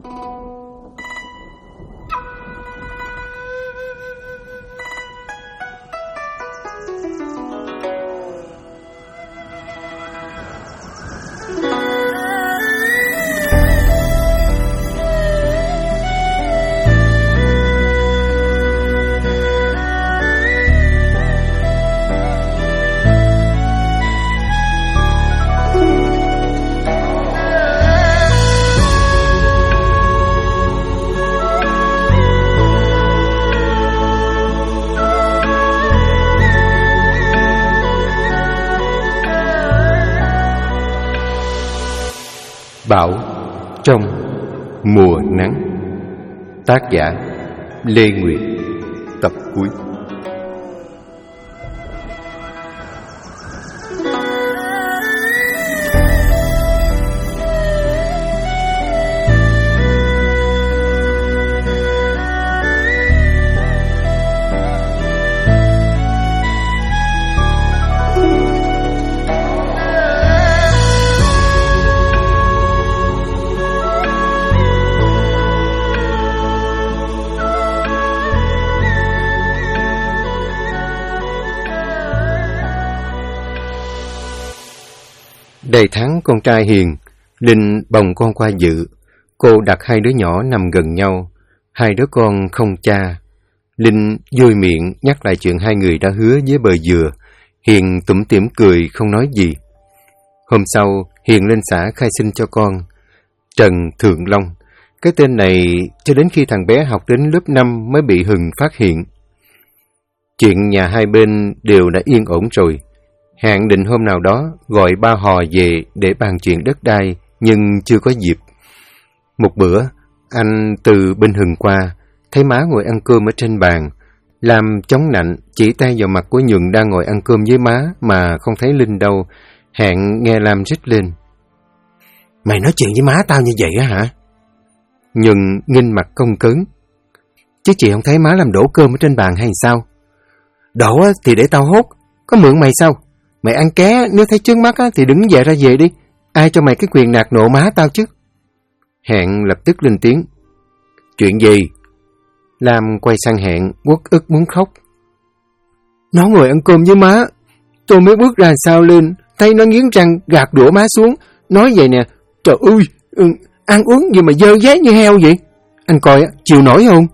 Bão trong mùa nắng. Tác giả Lê Nguyệt. Tập cuối. Đầy tháng con trai hiền, Linh bồng con qua dự. Cô đặt hai đứa nhỏ nằm gần nhau, hai đứa con không cha. Linh vui miệng nhắc lại chuyện hai người đã hứa với bờ dừa. Hiền tủm tỉm cười không nói gì. Hôm sau, Hiền lên xã khai sinh cho con Trần Thượng Long. Cái tên này cho đến khi thằng bé học đến lớp 5 mới bị Hừng phát hiện. Chuyện nhà hai bên đều đã yên ổn rồi. Hạn định hôm nào đó gọi ba Hò về để bàn chuyện đất đai, nhưng chưa có dịp. Một bữa, anh từ bên Hừng qua, thấy má ngồi ăn cơm ở trên bàn. Lam chống nạnh, chỉ tay vào mặt của Nhuận đang ngồi ăn cơm với má mà không thấy Linh đâu. Hạn nghe Lam rít lên: "Mày nói chuyện với má tao như vậy á hả?" Nhuận nghinh mặt cong cứng: "Chứ chị không thấy má làm đổ cơm ở trên bàn hay sao?" "Đổ thì để tao hốt, có mượn mày sao? Mày ăn ké, nếu thấy trước mắt thì đứng dậy ra về đi. Ai cho mày cái quyền nạt nộ má tao chứ?" Hạn lập tức lên tiếng: "Chuyện gì?" Lam quay sang Hạn, uất ức muốn khóc. "Nó ngồi ăn cơm với má. Tôi mới bước ra sao lên, thấy nó nghiến răng gạt đũa má xuống. Nói vậy nè: trời ơi, ăn uống gì mà dơ dét như heo vậy? Anh coi chịu nổi không?"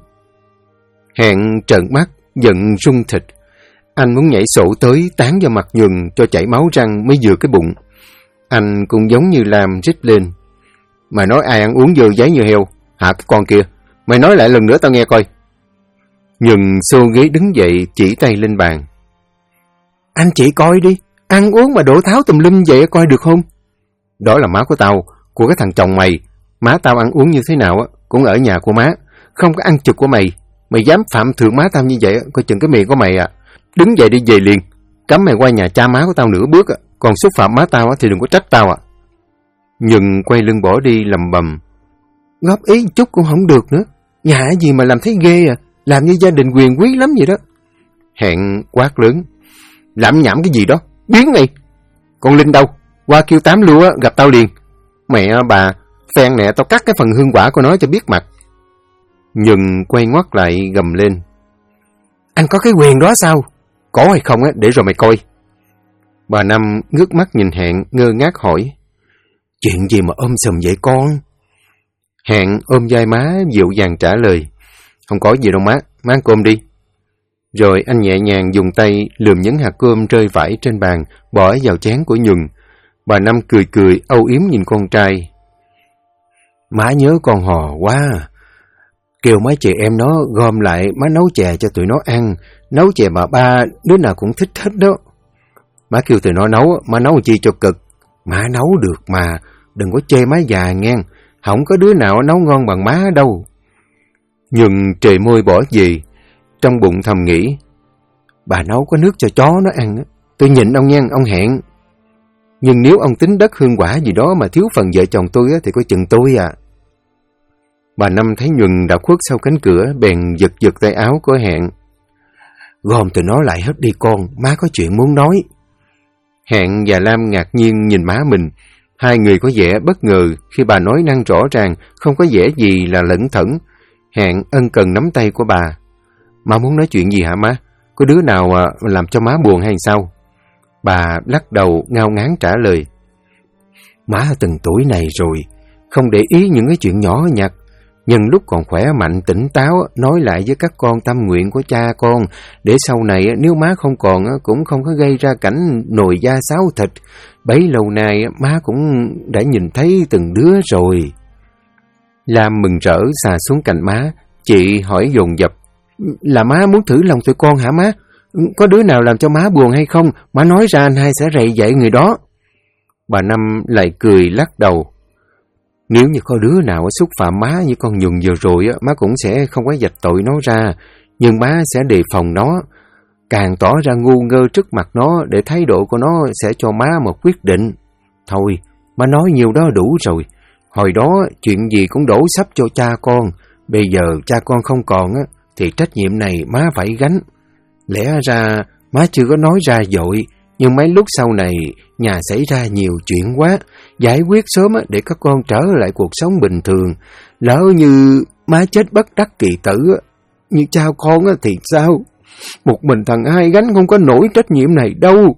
Hạn trợn mắt, giận rung thịt. Anh muốn nhảy sổ tới tán vào mặt Nhuận cho chảy máu răng mới vừa cái bụng. Anh cũng giống như Lam rít lên: "Mày nói ai ăn uống dơ giấy như heo? Hả cái con kia? Mày nói lại lần nữa tao nghe coi." Nhuận xô ghế đứng dậy chỉ tay lên bàn: "Anh chỉ coi đi, ăn uống mà đổ tháo tùm lum vậy coi được không?" "Đó là má của tao, của cái thằng chồng mày. Má tao ăn uống như thế nào cũng ở nhà của má, không có ăn trực của mày. Mày dám phạm thượng má tao như vậy, coi chừng cái miệng của mày Đứng dậy đi về liền, cấm mày qua nhà cha má của tao nửa bước còn xúc phạm má tao thì đừng có trách tao." Nhuận quay lưng bỏ đi lầm bầm: "Góp ý chút cũng không được nữa. Nhà gì mà làm thấy ghê làm như gia đình quyền quý lắm vậy đó." Hạn quát lớn: "Lẩm nhẩm cái gì đó, biến mày! Con Linh đâu? Qua kêu Tám Lưu gặp tao liền. Mẹ bà, phen nè, tao cắt cái phần hương quả của nó cho biết mặt." Nhuận quay ngoắt lại gầm lên: "Anh có cái quyền đó sao? Có hay không để rồi mày coi." Bà Năm ngước mắt nhìn Hạn ngơ ngác hỏi: "Chuyện gì mà sùm vậy con?" Hạn ôm vai má dịu dàng trả lời: "Không có gì đâu má, má ăn cơm đi." Rồi anh nhẹ nhàng dùng tay lườm những hạt cơm rơi vãi trên bàn, bỏ vào chén của Nhuận. Bà Năm cười cười âu yếm nhìn con trai: "Má nhớ con Hò quá. Kêu mấy chị em nó gom lại má nấu chè cho tụi nó ăn. Nấu chè mà ba đứa nào cũng thích hết đó. Má kêu tụi nó nấu, má nấu chi cho cực. Má nấu được mà, đừng có chê má già nghe. Không có đứa nào nấu ngon bằng má đâu." Nhuận trề môi bỏ về, trong bụng thầm nghĩ: bà nấu có nước cho chó nó ăn, tôi nhịn ông nha, ông Hẹn. Nhưng nếu ông tính đất hương quả gì đó mà thiếu phần vợ chồng tôi thì có chừng tôi à. Bà Năm thấy Nhuận đã khuất sau cánh cửa, bèn giật giật tay áo của Hẹn: "Gom tụi nó lại hết đi con, má có chuyện muốn nói." Hẹn và Lam ngạc nhiên nhìn má mình. Hai người có vẻ bất ngờ khi bà nói năng rõ ràng, không có vẻ gì là lẩn thẩn. Hạng ân cần nắm tay của bà. Má muốn nói chuyện gì hả má? Có đứa nào làm cho má buồn hay sao? Bà lắc đầu ngao ngán trả lời. Má từng tuổi này rồi, không để ý những cái chuyện nhỏ nhặt. Nhưng lúc còn khỏe mạnh tỉnh táo, nói lại với các con tâm nguyện của cha con, để sau này nếu má không còn cũng không có gây ra cảnh nồi da xáo thịt. Bấy lâu nay má cũng đã nhìn thấy từng đứa rồi. Lam mừng rỡ xà xuống cạnh má, chị hỏi dồn dập. Là má muốn thử lòng tụi con hả má? Có đứa nào làm cho má buồn hay không? Má nói ra anh hai sẽ rầy dạy người đó. Bà Năm lại cười lắc đầu. Nếu như có đứa nào xúc phạm má như con Nhung vừa rồi, má cũng sẽ không có vạch tội nó ra, nhưng má sẽ đề phòng nó, càng tỏ ra ngu ngơ trước mặt nó để thái độ của nó sẽ cho má một quyết định. Thôi, má nói nhiều đó đủ rồi. Hồi đó chuyện gì cũng đổ sắp cho cha con, bây giờ cha con không còn thì trách nhiệm này má phải gánh. Lẽ ra má chưa có nói ra vội, nhưng mấy lúc sau này nhà xảy ra nhiều chuyện quá, giải quyết sớm để các con trở lại cuộc sống bình thường. Lỡ như má chết bất đắc kỳ tử như cha con thì sao? Một mình thằng hai gánh không có nổi trách nhiệm này đâu.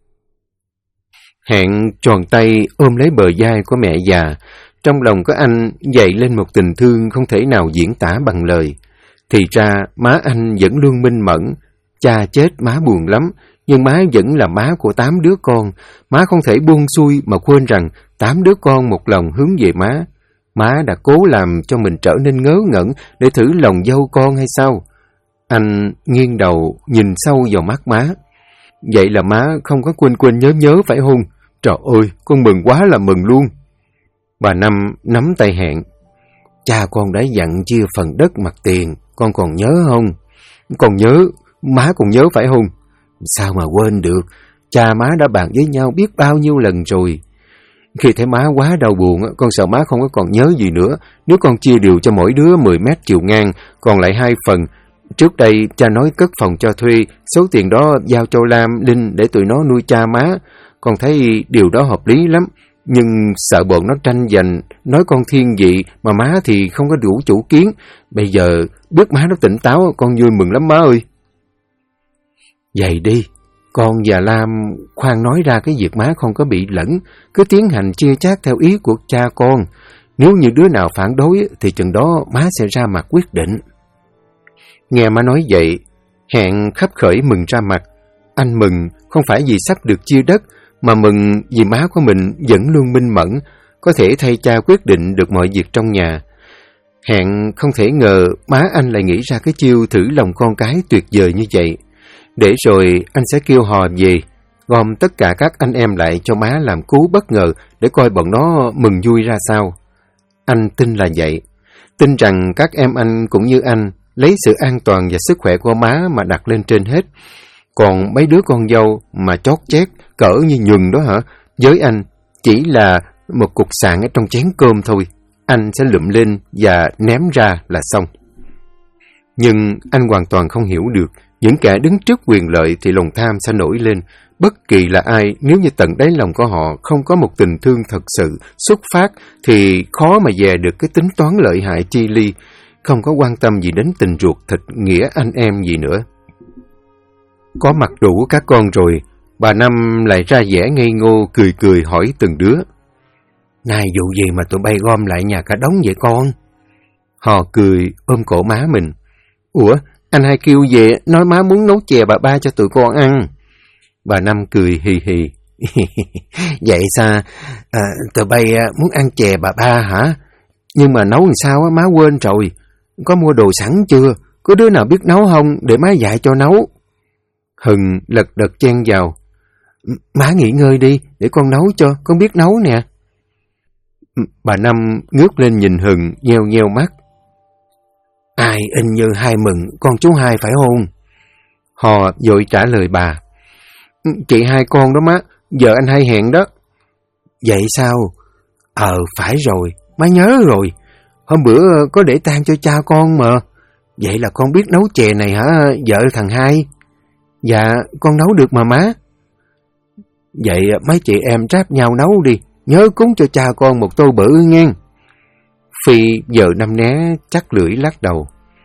Hạng tròn tay ôm lấy bờ vai của mẹ già. Trong lòng của anh dậy lên một tình thương không thể nào diễn tả bằng lời. Thì ra má anh vẫn luôn minh mẫn. Cha chết má buồn lắm, nhưng má vẫn là má của 8 đứa con. Má không thể buông xuôi mà quên rằng 8 đứa con một lòng hướng về má. Má đã cố làm cho mình trở nên ngớ ngẩn để thử lòng dâu con hay sao? Anh nghiêng đầu nhìn sâu vào mắt má. Vậy là má không có quên nhớ phải không? Trời ơi, con mừng quá là mừng luôn. Bà Năm nắm tay Hạng. Cha con đã dặn chia phần đất mặt tiền, con còn nhớ không? Còn nhớ, má còn nhớ phải không? Sao mà quên được, cha má đã bàn với nhau biết bao nhiêu lần rồi. Khi thấy má quá đau buồn, con sợ má không có còn nhớ gì nữa. Nếu con chia đều cho mỗi đứa 10 mét chiều ngang, còn lại 2 phần. Trước đây cha nói cất phòng cho thuê, số tiền đó giao cho Lam, Linh để tụi nó nuôi cha má. Con thấy điều đó hợp lý lắm, nhưng sợ bọn nó tranh giành, nói con thiên vị mà má thì không có đủ chủ kiến. Bây giờ biết má nó tỉnh táo, con vui mừng lắm má ơi. Vậy đi, con và Lam khoan nói ra cái việc má không có bị lẫn, cứ tiến hành chia chác theo ý của cha con. Nếu như đứa nào phản đối thì chừng đó má sẽ ra mặt quyết định. Nghe má nói vậy, Hạng khấp khởi mừng ra mặt. Anh mừng không phải vì sắp được chia đất, mà mừng vì má của mình vẫn luôn minh mẫn, có thể thay cha quyết định được mọi việc trong nhà. Hạng không thể ngờ má anh lại nghĩ ra cái chiêu thử lòng con cái tuyệt vời như vậy. Để rồi anh sẽ kêu hò về, gom tất cả các anh em lại cho má làm cú bất ngờ để coi bọn nó mừng vui ra sao. Anh tin là vậy, tin rằng các em anh cũng như anh, lấy sự an toàn và sức khỏe của má mà đặt lên trên hết. Còn mấy đứa con dâu mà chót chét, cỡ như Nhường đó hả? Với anh, chỉ là một cục sạn ở trong chén cơm thôi. Anh sẽ lụm lên và ném ra là xong. Nhưng anh hoàn toàn không hiểu được, những kẻ đứng trước quyền lợi thì lòng tham sẽ nổi lên. Bất kỳ là ai, nếu như tận đáy lòng của họ không có một tình thương thật sự xuất phát, thì khó mà dè được cái tính toán lợi hại chi ly, không có quan tâm gì đến tình ruột thịt nghĩa anh em gì nữa. Có mặt đủ các con rồi, bà Năm lại ra vẻ ngây ngô cười cười hỏi từng đứa. Nay vụ gì mà tụi bay gom lại nhà cả đống vậy con? Họ cười ôm cổ má mình. Ủa, anh hai kêu về nói má muốn nấu chè bà ba cho tụi con ăn. Bà Năm cười hì hì. Vậy sao? Tụi bay muốn ăn chè bà ba hả? Nhưng mà nấu làm sao má quên rồi. Có mua đồ sẵn chưa? Có đứa nào biết nấu không để má dạy cho nấu? Hừng lật đật chen vào. Má nghỉ ngơi đi, để con nấu cho, con biết nấu nè. Bà Năm ngước lên nhìn Hừng, nheo nheo mắt. Ai in như hai mừng, con chú hai phải không? Họ vội trả lời bà. Chị hai con đó má, giờ anh hai hẹn đó. Vậy sao? Phải rồi, má nhớ rồi. Hôm bữa có để tang cho cha con mà. Vậy là con biết nấu chè này hả, vợ thằng hai? Dạ, con nấu được mà má. Vậy mấy chị em ráp nhau nấu đi, nhớ cúng cho cha con một tô bự nghe. Phi vợ năm né chắc lưỡi lắc đầu.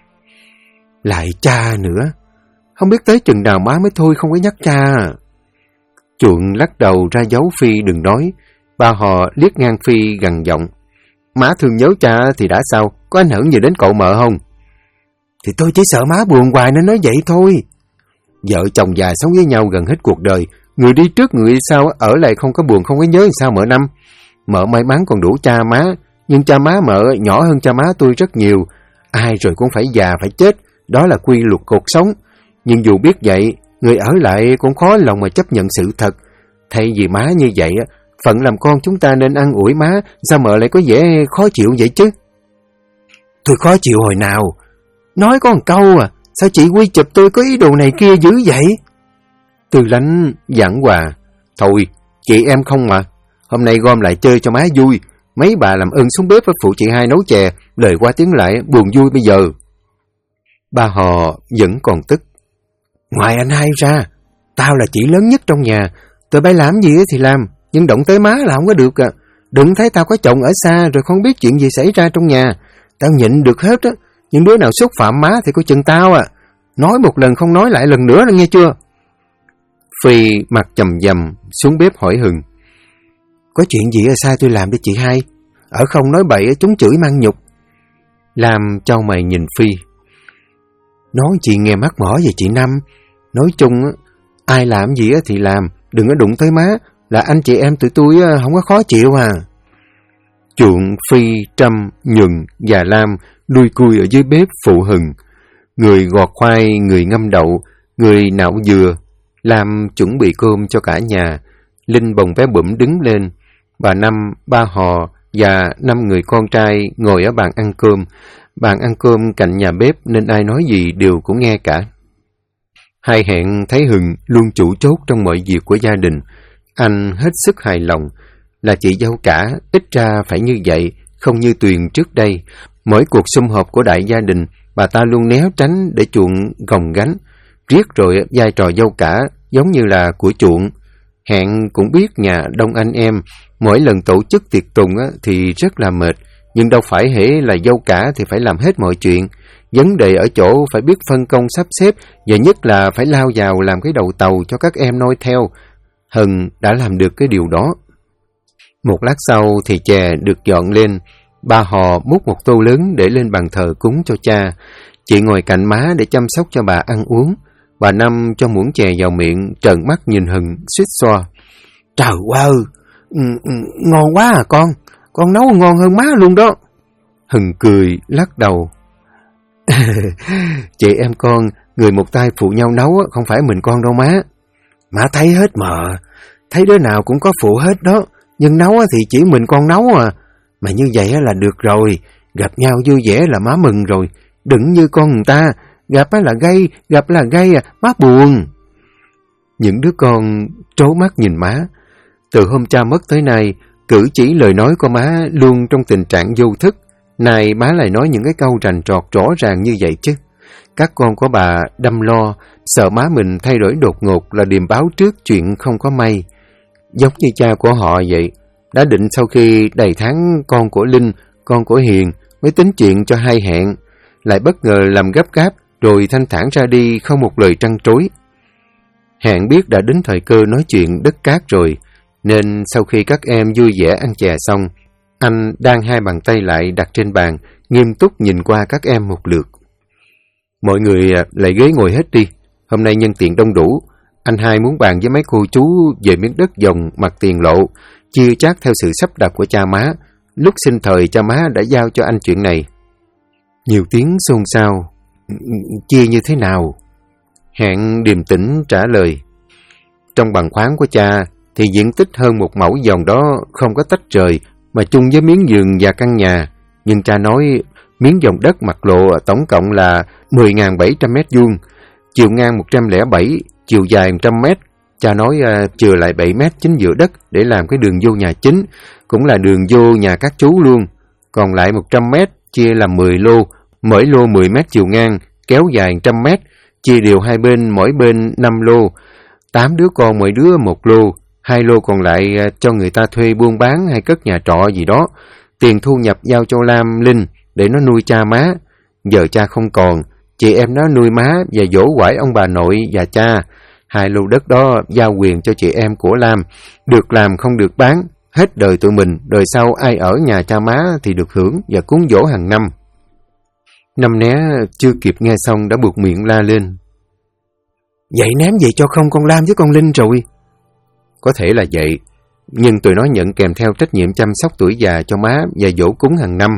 Lại cha nữa, không biết tới chừng nào má mới thôi không có nhắc cha. Chuộng lắc đầu ra dấu Phi đừng nói. Ba họ liếc ngang Phi gằn giọng. Má thương nhớ cha thì đã sao, có ảnh hưởng gì đến cậu mợ không? Thì tôi chỉ sợ má buồn hoài nên nói vậy thôi. Vợ chồng già sống với nhau gần hết cuộc đời, người đi trước người đi sau, ở lại không có buồn không có nhớ thì sao mợ Năm. Mợ may mắn còn đủ cha má, nhưng cha má mợ nhỏ hơn cha má tôi rất nhiều. Ai rồi cũng phải già phải chết, đó là quy luật cuộc sống. Nhưng dù biết vậy, người ở lại cũng khó lòng mà chấp nhận sự thật. Thay vì má như vậy, phận làm con chúng ta nên ăn ủi má, sao mợ lại có vẻ khó chịu vậy chứ? Tôi khó chịu hồi nào? Nói có một câu à, sao chị Quy chụp tôi có ý đồ này kia dữ vậy? Tư Lánh giảng hòa. Thôi, chị em không mà. Hôm nay gom lại chơi cho má vui. Mấy bà làm ơn xuống bếp với phụ chị hai nấu chè, lời qua tiếng lại, buồn vui bây giờ. Ba họ vẫn còn tức. Ngoài anh hai ra, tao là chị lớn nhất trong nhà. Tụi bay làm gì thì làm, nhưng động tới má là không có được à. Đừng thấy tao có chồng ở xa rồi không biết chuyện gì xảy ra trong nhà. Tao nhịn được hết á, nhưng đứa nào xúc phạm má thì coi chừng tao à. Nói một lần không nói lại lần nữa là nghe chưa? Phi mặt chầm dầm xuống bếp hỏi Hừng. Có chuyện gì ở sai tôi làm để chị hai? Ở không nói bậy chúng chửi mang nhục. Lam chau mày nhìn Phi. Nói chị nghe mắc mỏ về chị Năm. Nói chung ai làm gì thì làm, đừng có đụng tới má, là anh chị em tụi tôi không có khó chịu à. Chuộng, Phi, Trâm, Nhuận và Lam lui cui ở dưới bếp phụ Hừng. Người gọt khoai, người ngâm đậu, người nạo dừa. Lam chuẩn bị cơm cho cả nhà. Linh bồng bé bủm đứng lên. Bà Năm, ba họ và 5 người con trai ngồi ở bàn ăn cơm. Bàn ăn cơm cạnh nhà bếp nên ai nói gì đều cũng nghe cả. Hai Hẹn thấy Hừng luôn chủ chốt trong mọi việc của gia đình. Anh hết sức hài lòng. Là chị dâu cả, ít ra phải như vậy, không như Tuyền trước đây. Mỗi cuộc sum họp của đại gia đình, bà ta luôn né tránh để Chuộng gồng gánh. Riết rồi vai trò dâu cả giống như là của Chuộng. Hẹn cũng biết nhà đông anh em, mỗi lần tổ chức tiệc tùng thì rất là mệt. Nhưng đâu phải hễ là dâu cả thì phải làm hết mọi chuyện. Vấn đề ở chỗ phải biết phân công sắp xếp, và nhất là phải lao vào làm cái đầu tàu cho các em noi theo. Hân đã làm được cái điều đó. Một lát sau thì chè được dọn lên. Ba họ múc một tô lớn để lên bàn thờ cúng cho cha. Chị ngồi cạnh má để chăm sóc cho bà ăn uống. Bà Năm cho muỗng chè vào miệng, trợn mắt nhìn Hân suýt xoa. Trời ơi, ngon quá à con nấu ngon hơn má luôn đó. Hân cười, lắc đầu. Chị em con, người một tay phụ nhau nấu, không phải mình con đâu má. Má thấy hết mà, thấy đứa nào cũng có phụ hết đó, nhưng nấu thì chỉ mình con nấu à. Mà như vậy là được rồi, gặp nhau vui vẻ là má mừng rồi, đừng như con người ta, gặp là gây má buồn. Những đứa con trố mắt nhìn má. Từ hôm cha mất tới nay, cử chỉ lời nói của má luôn trong tình trạng vô thức. Này má lại nói những cái câu rành trọt rõ ràng như vậy chứ. Các con của bà đâm lo, sợ má mình thay đổi đột ngột là điềm báo trước chuyện không có may. Giống như cha của họ vậy, đã định sau khi đầy tháng con của Linh, con của Hiền mới tính chuyện cho hai Hẹn, lại bất ngờ làm gấp gáp rồi thanh thản ra đi không một lời trăn trối. Hẹn biết đã đến thời cơ nói chuyện đất cát rồi, nên sau khi các em vui vẻ ăn chè xong, anh đan hai bàn tay lại đặt trên bàn, nghiêm túc nhìn qua các em một lượt. Mọi người lại ghế ngồi hết đi, hôm nay nhân tiện đông đủ. Anh hai muốn bàn với mấy cô chú về miếng đất dòng mặt tiền lộ, chia chác theo sự sắp đặt của cha má. Lúc sinh thời cha má đã giao cho anh chuyện này. Nhiều tiếng xôn xao. Chia như thế nào? Hẹn điềm tĩnh trả lời. Trong bằng khoáng của cha thì diện tích hơn một mẫu dòng đó không có tách rời, mà chung với miếng giường và căn nhà. Nhưng cha nói miếng dòng đất mặt lộ tổng cộng là 10.700 mét vuông, chiều ngang 107, chiều dài 100 mét. Cha nói chừa lại 7 mét chính giữa đất để làm cái đường vô nhà chính, cũng là đường vô nhà các chú luôn. Còn lại 100 mét chia làm 10 lô, mỗi lô 10 mét chiều ngang, kéo dài 100 mét, chia đều hai bên mỗi bên 5 lô. 8 đứa con mỗi đứa 1 lô, 2 lô còn lại cho người ta thuê buôn bán hay cất nhà trọ gì đó. Tiền thu nhập giao cho Lam, Linh để nó nuôi cha má. Giờ cha không còn, chị em nó nuôi má và dỗ quải ông bà nội và cha. 2 lô đất đó giao quyền cho chị em của Lam, được làm không được bán, hết đời tụi mình, đời sau ai ở nhà cha má thì được hưởng và cúng dỗ hàng năm. Năm Né chưa kịp nghe xong đã buột miệng la lên. Vậy ném về cho không con Lam với con Linh rồi? Có thể là vậy, nhưng tụi nó nhận kèm theo trách nhiệm chăm sóc tuổi già cho má và dỗ cúng hàng năm.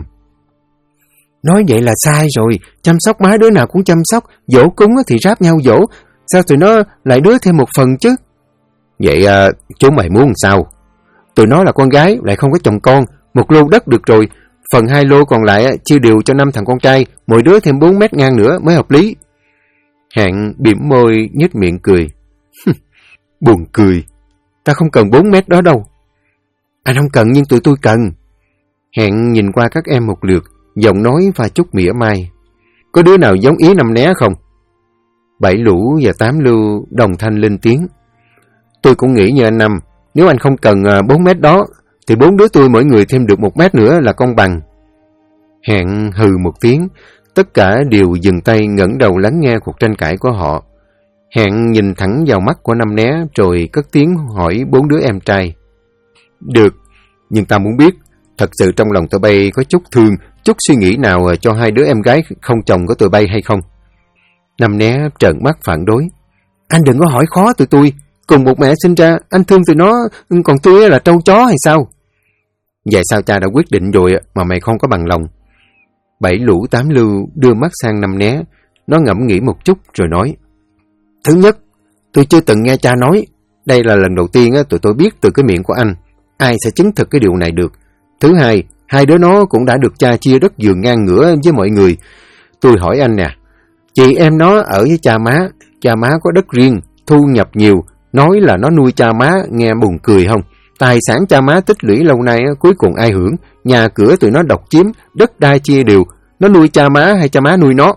Nói vậy là sai rồi, chăm sóc má đứa nào cũng chăm sóc, dỗ cúng thì ráp nhau dỗ, sao tụi nó lại đứa thêm một phần chứ? Vậy chúng mày muốn sao? Tụi nó là con gái, lại không có chồng con, 1 lô đất được rồi, phần 2 lô còn lại chia đều cho 5 thằng con trai, mỗi đứa thêm 4 mét ngang nữa mới hợp lý. Hạn bỉm môi nhếch miệng cười. Buồn cười, ta không cần 4 mét đó đâu. Anh không cần nhưng tụi tôi cần. Hạn nhìn qua các em một lượt, giọng nói và chút mỉa mai. Có đứa nào giống ý Năm Né không? 7 Lũ và 8 Lưu đồng thanh lên tiếng. Tôi cũng nghĩ như anh Năm, nếu anh không cần 4 mét đó, thì 4 đứa tôi mỗi người thêm được 1 mét nữa là công bằng. Hạn hừ một tiếng, tất cả đều dừng tay ngẩng đầu lắng nghe cuộc tranh cãi của họ. Hạn nhìn thẳng vào mắt của Năm Né rồi cất tiếng hỏi 4 đứa em trai. Được, nhưng ta muốn biết, thật sự trong lòng tụi bay có chút thương, chút suy nghĩ nào cho 2 đứa em gái không chồng của tụi bay hay không? Năm Né trợn mắt phản đối. Anh đừng có hỏi khó tụi tôi, cùng một mẹ sinh ra, anh thương tụi nó, còn tôi là trâu chó hay sao? Vậy sao cha đã quyết định rồi mà mày không có bằng lòng? 7 Lũ 8 Lưu đưa mắt sang Năm Né, nó ngẫm nghĩ một chút rồi nói. Thứ nhất, tôi chưa từng nghe cha nói, đây là lần đầu tiên tụi tôi biết từ cái miệng của anh, ai sẽ chứng thực cái điều này được. Thứ hai, 2 đứa nó cũng đã được cha chia đất giường ngang ngửa với mọi người. Tôi hỏi anh nè, chị em nó ở với cha má có đất riêng, thu nhập nhiều, nói là nó nuôi cha má, nghe buồn cười không? Tài sản cha má tích lũy lâu nay cuối cùng ai hưởng? Nhà cửa tụi nó độc chiếm, đất đai chia đều, nó nuôi cha má hay cha má nuôi nó?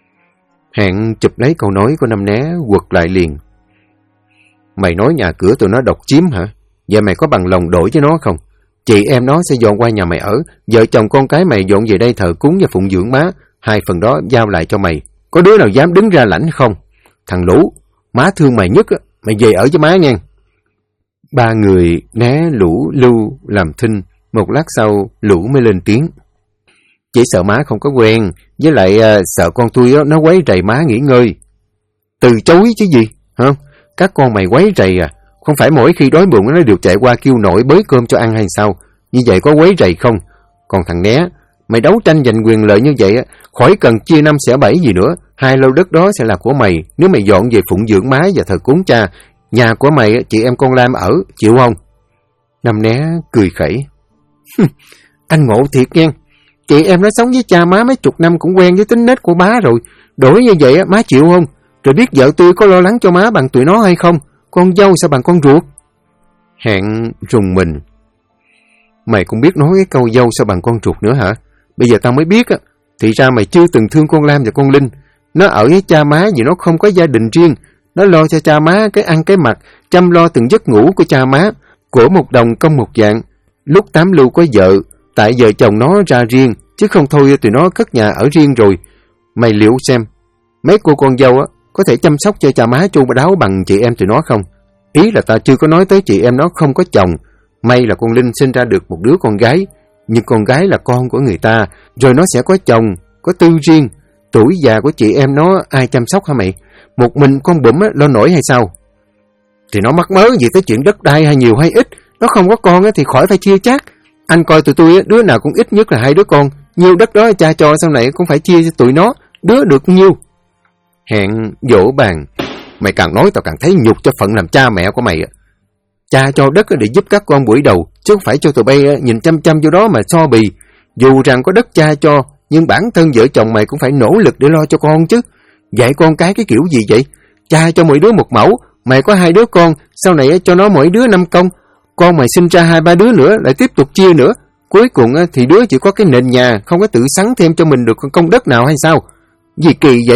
Hạn chụp lấy câu nói của Năm Né quật lại liền. Mày nói nhà cửa tụi nó độc chiếm hả? Vậy mày có bằng lòng đổi với nó không? Chị em nó sẽ dọn qua nhà mày ở, vợ chồng con cái mày dọn về đây thờ cúng và phụng dưỡng má, 2 phần đó giao lại cho mày. Có đứa nào dám đứng ra lãnh không? Thằng Lũ, má thương mày nhất, mày về ở với má nghe. 3 người Né, Lũ, Lưu làm thinh, một lát sau Lũ mới lên tiếng. Chỉ sợ má không có quen, với lại sợ con tôi nó quấy rầy má nghỉ ngơi. Từ chối chứ gì, hả? Các con mày quấy rầy à? Không phải mỗi khi đói bụng nó đều chạy qua kêu nội bới cơm cho ăn hay sao? Như vậy có quấy rầy không? Còn thằng Né, mày đấu tranh giành quyền lợi như vậy, khỏi cần chia 5 xẻ 7 gì nữa. 2 lô đất đó sẽ là của mày, nếu mày dọn về phụng dưỡng má và thờ cúng cha. Nhà của mày, chị em con Lam ở, chịu không? Năm Né cười khẩy. Anh ngộ thiệt nghe. Chị em nó sống với cha má mấy chục năm cũng quen với tính nết của má rồi. Đổi như vậy má chịu không? Rồi biết vợ tôi có lo lắng cho má bằng tụi nó hay không? Con dâu sao bằng con ruột? Hạn rùng mình. Mày cũng biết nói cái câu dâu sao bằng con ruột nữa hả? Bây giờ tao mới biết á. Thì ra mày chưa từng thương con Lam và con Linh. Nó ở với cha má vì nó không có gia đình riêng. Nó lo cho cha má cái ăn cái mặc, chăm lo từng giấc ngủ của cha má. Của một đồng công một dạng. Lúc 8 Lưu có vợ, tại vợ chồng nó ra riêng, chứ không thôi tụi nó cất nhà ở riêng rồi. Mày liệu xem, mấy cô con dâu á có thể chăm sóc cho cha má chu đáo bằng chị em tụi nó không? Ý là ta chưa có nói tới chị em nó không có chồng. May là con Linh sinh ra được một đứa con gái, nhưng con gái là con của người ta, rồi nó sẽ có chồng, có tư riêng. Tuổi già của chị em nó ai chăm sóc hả mày? Một mình con bủm lo nổi hay sao? Thì nó mắc mớ gì tới chuyện đất đai hay nhiều hay ít. Nó không có con thì khỏi phải chia chác. Anh coi tụi tôi đứa nào cũng ít nhất là 2 đứa con. Nhiêu đất đó cha cho sau này cũng phải chia cho tụi nó. Đứa được nhiêu? Hẹn vỗ bàn. Mày càng nói tao càng thấy nhục cho phận làm cha mẹ của mày. Cha cho đất để giúp các con buổi đầu, chứ không phải cho tụi bay nhìn chăm chăm vô đó mà so bì. Dù rằng có đất cha cho, nhưng bản thân vợ chồng mày cũng phải nỗ lực để lo cho con chứ. Dạy con cái kiểu gì vậy? Cha cho mỗi đứa 1 mẫu, mày có 2 đứa con, sau này cho nó mỗi đứa 5 công. Con mày sinh ra 2-3 đứa nữa lại tiếp tục chia nữa. Cuối cùng thì đứa chỉ có cái nền nhà, không có tự sắn thêm cho mình được công đất nào hay sao? Gì kỳ vậy?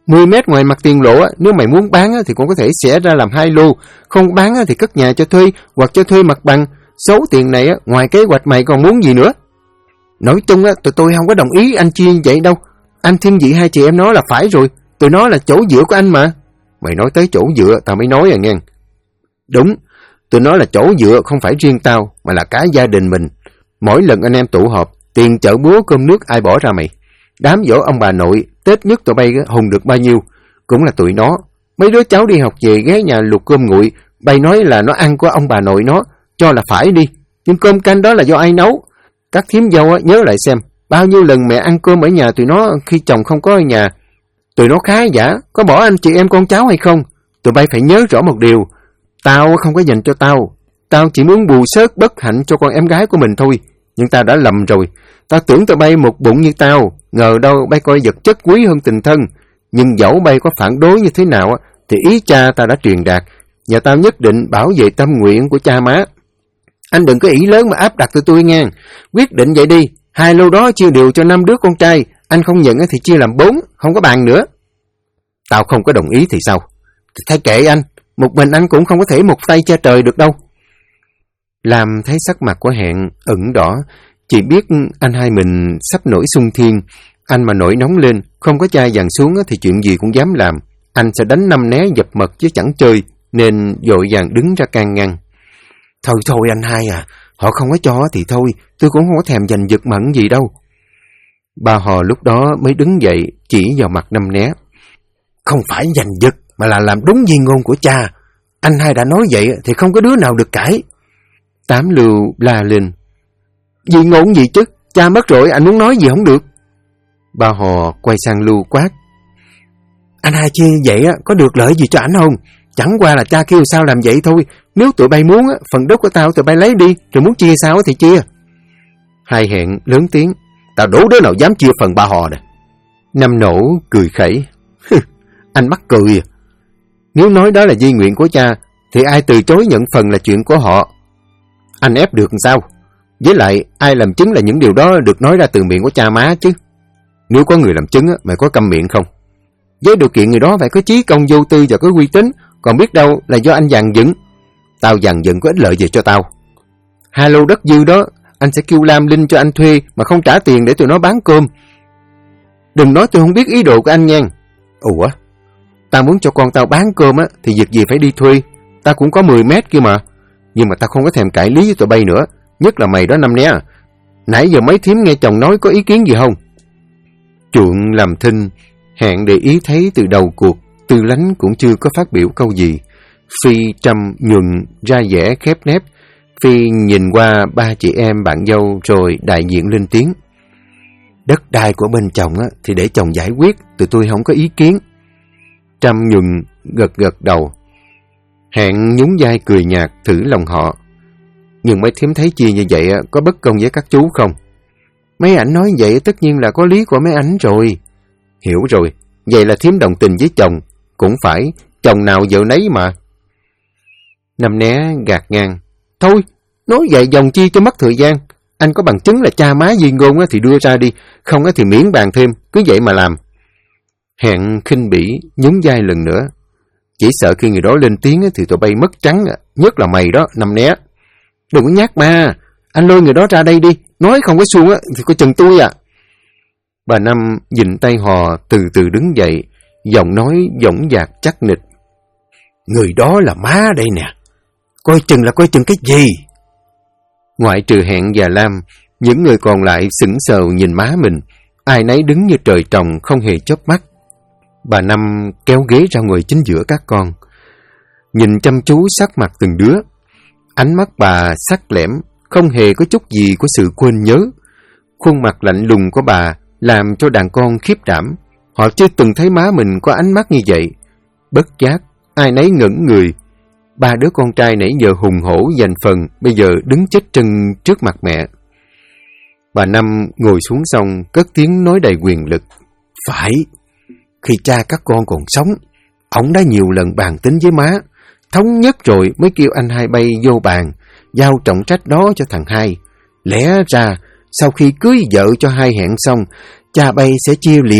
10 mét ngoài mặt tiền lộ, nếu mày muốn bán thì cũng có thể xẻ ra làm 2 lô, không bán thì cất nhà cho thuê hoặc cho thuê mặt bằng. Số tiền này ngoài kế hoạch mày còn muốn gì nữa? Nói chung tụi tôi không có đồng ý anh chia như vậy đâu. Anh thiên vị hai chị em nó là phải rồi. Tụi nó là chỗ dựa của anh mà. Mày nói tới chỗ dựa tao mới nói nghe. Đúng, tụi nó là chỗ dựa không phải riêng tao mà là cả gia đình mình. Mỗi lần anh em tụ họp, tiền chợ búa cơm nước ai bỏ ra mày? Đám giỗ ông bà nội, Tết nhất tụi bay hùng được bao nhiêu? Cũng là tụi nó. Mấy đứa cháu đi học về ghé nhà luộc cơm nguội, bay nói là nó ăn của ông bà nội nó, cho là phải đi. Nhưng cơm canh đó là do ai nấu? Các thím dâu nhớ lại xem, bao nhiêu lần mẹ ăn cơm ở nhà tụi nó khi chồng không có ở nhà. Tụi nó khá giả, có bỏ anh chị em con cháu hay không? Tụi bay phải nhớ rõ một điều, tao không có dành cho tao. Tao chỉ muốn bù xớt bất hạnh cho con em gái của mình thôi. Nhưng tao đã lầm rồi. Tao tưởng tụi bay một bụng như tao, ngờ đâu bay coi vật chất quý hơn tình thân. Nhưng dẫu bay có phản đối như thế nào thì ý cha tao đã truyền đạt, và tao nhất định bảo vệ tâm nguyện của cha má. Anh đừng có ý lớn mà áp đặt tụi tôi nghe. Quyết định vậy đi, 2 lô đó chia đều cho 5 đứa con trai. Anh không nhận thì chia làm 4, không có bàn nữa. Tao không có đồng ý thì sao? Thì thay kệ anh, một mình anh cũng không có thể một tay che trời được đâu. Lam thấy sắc mặt của Hẹn ửng đỏ, chỉ biết anh hai mình sắp nổi xung thiên. Anh mà nổi nóng lên, không có chai vàng xuống thì chuyện gì cũng dám làm. Anh sẽ đánh năm né dập mật chứ chẳng chơi, nên vội vàng đứng ra can ngăn. Thôi anh hai à, họ không có cho thì thôi, tôi cũng không có thèm giành giật mẫn gì đâu. Bà Hò lúc đó mới đứng dậy, chỉ vào mặt năm né. Không phải giành giật, mà là làm đúng di ngôn của cha. Anh hai đã nói vậy thì không có đứa nào được cãi. Tám Lưu la lên. Di ngôn gì chứ, cha mất rồi, anh muốn nói gì không được. Bà Hò quay sang Lưu quát. Anh hai chia vậy có được lợi gì cho ảnh không? Chẳng qua là cha kêu sao làm vậy thôi. Nếu tụi bay muốn phần đất của tao tụi bay lấy đi, rồi muốn chia sao thì chia. Hai Hẹn lớn tiếng. Tao đủ đứa nào dám chia phần bà Hò nè. Năm Nổ cười khẩy. Anh mắc cười à? Nếu nói đó là di nguyện của cha thì ai từ chối nhận phần là chuyện của họ. Anh ép được làm sao? Với lại ai làm chứng là những điều đó được nói ra từ miệng của cha má chứ? Nếu có người làm chứng mày có câm miệng không? Với điều kiện người đó phải có chí công vô tư và có uy tín, còn biết đâu là do anh dàn dựng. Tao dàn dựng có ích lợi gì cho tao? 2 lô đất dư đó anh sẽ kêu Lam Linh cho anh thuê mà không trả tiền để tụi nó bán cơm. Đừng nói tôi không biết ý đồ của anh nha. Ủa? Tao muốn cho con tao bán cơm thì việc gì phải đi thuê? Tao cũng có 10 mét kia mà. Nhưng mà tao không có thèm cãi lý với tụi bay nữa. Nhất là mày đó năm né. Nãy giờ mấy thím nghe chồng nói có ý kiến gì không? Chuộng làm thinh. Hẹn để ý thấy từ đầu cuộc Tư Lánh cũng chưa có phát biểu câu gì. Phi Trâm nhuần ra vẻ khép nép. Phi nhìn qua 3 chị em bạn dâu rồi đại diện lên tiếng. Đất đai của bên chồng thì để chồng giải quyết, tụi tôi không có ý kiến. Trâm nhuần gật đầu. Hẹn nhún vai cười nhạt thử lòng họ. Nhưng mấy thím thấy chia như vậy có bất công với các chú không? Mấy ảnh nói vậy tất nhiên là có lý của mấy ảnh rồi. Hiểu rồi, vậy là thím đồng tình với chồng. Cũng phải, chồng nào vợ nấy mà. Năm né gạt ngang. Thôi, nói vậy dòng chi cho mất thời gian. Anh có bằng chứng là cha má di ngôn thì đưa ra đi, không thì miễn bàn thêm, cứ vậy mà làm. Hẹn khinh bỉ, nhún vai lần nữa. Chỉ sợ khi người đó lên tiếng thì tụi bay mất trắng, nhất là mày đó, năm né. Đừng có nhát ma, anh lôi người đó ra đây đi, nói không có xuông thì coi chừng tôi à. Bà Năm nhìn tay Hò từ từ đứng dậy, giọng nói dõng dạc chắc nịch. Người đó là má đây nè, coi chừng cái gì? Ngoại trừ Hẹn và Lam, những người còn lại sững sờ nhìn má mình, ai nấy đứng như trời trồng không hề chớp mắt. Bà Năm kéo ghế ra ngồi chính giữa các con, nhìn chăm chú sắc mặt từng đứa. Ánh mắt bà sắc lẻm, không hề có chút gì của sự quên nhớ. Khuôn mặt lạnh lùng của bà làm cho đàn con khiếp đảm. Họ chưa từng thấy má mình có ánh mắt như vậy. Bất giác, ai nấy ngẩn người. 3 đứa con trai nãy giờ hùng hổ giành phần, bây giờ đứng chết chân trước mặt mẹ. Bà Năm ngồi xuống xong, cất tiếng nói đầy quyền lực. Phải, khi cha các con còn sống, ổng đã nhiều lần bàn tính với má. Thống nhất rồi mới kêu anh hai bay vô bàn, giao trọng trách đó cho thằng hai. Lẽ ra, sau khi cưới vợ cho hai Hẹn xong, cha bay sẽ chia liền,